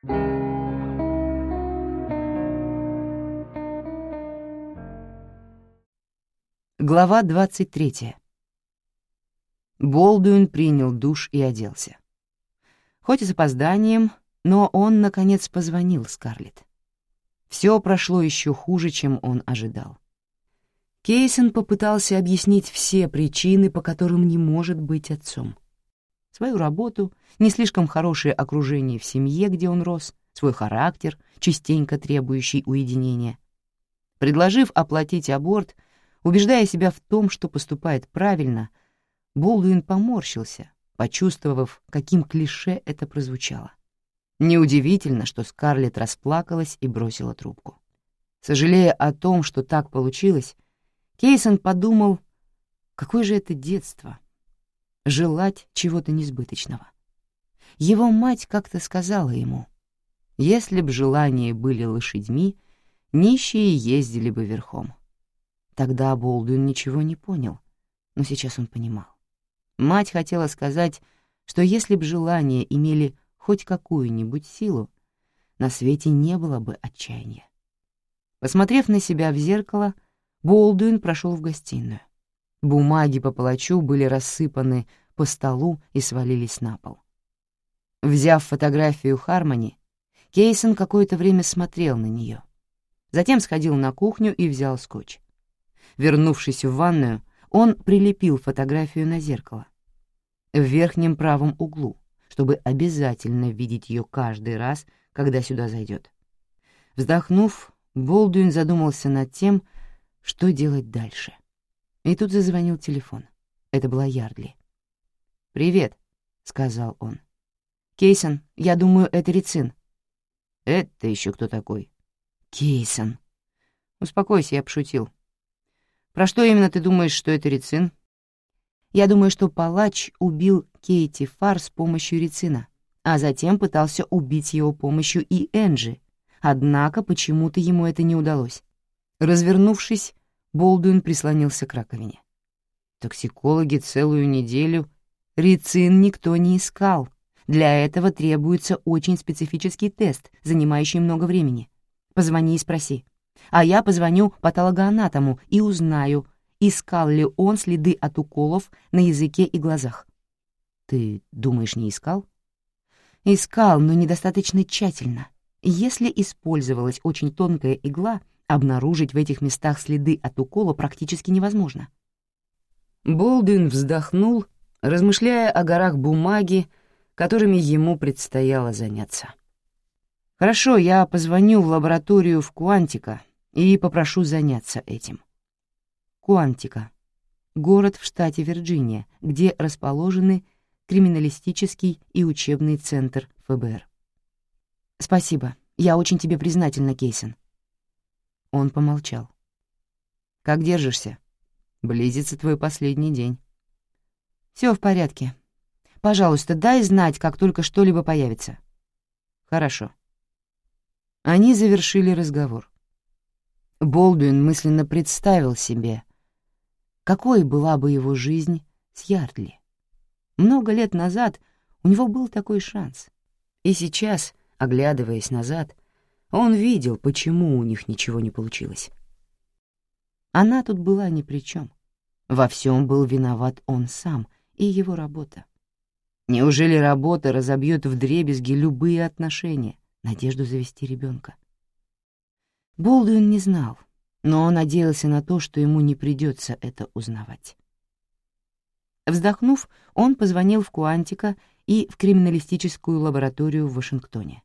Глава 23. Болдуин принял душ и оделся. Хоть и с опозданием, но он, наконец, позвонил Скарлетт. Все прошло еще хуже, чем он ожидал. Кейсон попытался объяснить все причины, по которым не может быть отцом. Свою работу, не слишком хорошее окружение в семье, где он рос, свой характер, частенько требующий уединения. Предложив оплатить аборт, убеждая себя в том, что поступает правильно, Болдуин поморщился, почувствовав, каким клише это прозвучало. Неудивительно, что Скарлетт расплакалась и бросила трубку. Сожалея о том, что так получилось, Кейсон подумал, какое же это детство — желать чего-то несбыточного. Его мать как-то сказала ему, если б желания были лошадьми, нищие ездили бы верхом. Тогда Болдуин ничего не понял, но сейчас он понимал. Мать хотела сказать, что если б желания имели хоть какую-нибудь силу, на свете не было бы отчаяния. Посмотрев на себя в зеркало, Болдуин прошел в гостиную. Бумаги по палачу были рассыпаны по столу и свалились на пол. Взяв фотографию Хармони, Кейсон какое-то время смотрел на нее. Затем сходил на кухню и взял скотч. Вернувшись в ванную, он прилепил фотографию на зеркало в верхнем правом углу, чтобы обязательно видеть ее каждый раз, когда сюда зайдет. Вздохнув, Болдуин задумался над тем, что делать дальше. И тут зазвонил телефон. Это была Ярдли. «Привет», — сказал он. «Кейсон, я думаю, это Рицин». «Это еще кто такой?» «Кейсон». «Успокойся, я пошутил. Про что именно ты думаешь, что это Рицин?» «Я думаю, что палач убил Кейти Фар с помощью Рицина, а затем пытался убить его помощью и Энджи, однако почему-то ему это не удалось». Развернувшись, Болдуин прислонился к раковине. Токсикологи целую неделю. Рицин никто не искал. Для этого требуется очень специфический тест, занимающий много времени. Позвони и спроси. А я позвоню патологоанатому и узнаю, искал ли он следы от уколов на языке и глазах. Ты думаешь, не искал? Искал, но недостаточно тщательно. Если использовалась очень тонкая игла, обнаружить в этих местах следы от укола практически невозможно. Болдуин вздохнул, размышляя о горах бумаги, которыми ему предстояло заняться. «Хорошо, я позвоню в лабораторию в Куантико и попрошу заняться этим». Куантико — город в штате Вирджиния, где расположены криминалистический и учебный центр ФБР. «Спасибо, я очень тебе признательна, Кейсон». Он помолчал. «Как держишься? Близится твой последний день». «Все в порядке. Пожалуйста, дай знать, как только что-либо появится». «Хорошо». Они завершили разговор. Болдуин мысленно представил себе, какой была бы его жизнь с Ярдли. Много лет назад у него был такой шанс. И сейчас, оглядываясь назад, он видел, почему у них ничего не получилось. Она тут была ни при чем. Во всем был виноват он сам и его работа. Неужели работа разобьет вдребезги любые отношения, надежду завести ребенка? Болдуин не знал, но он надеялся на то, что ему не придется это узнавать. Вздохнув, он позвонил в Куантико и в криминалистическую лабораторию в Вашингтоне.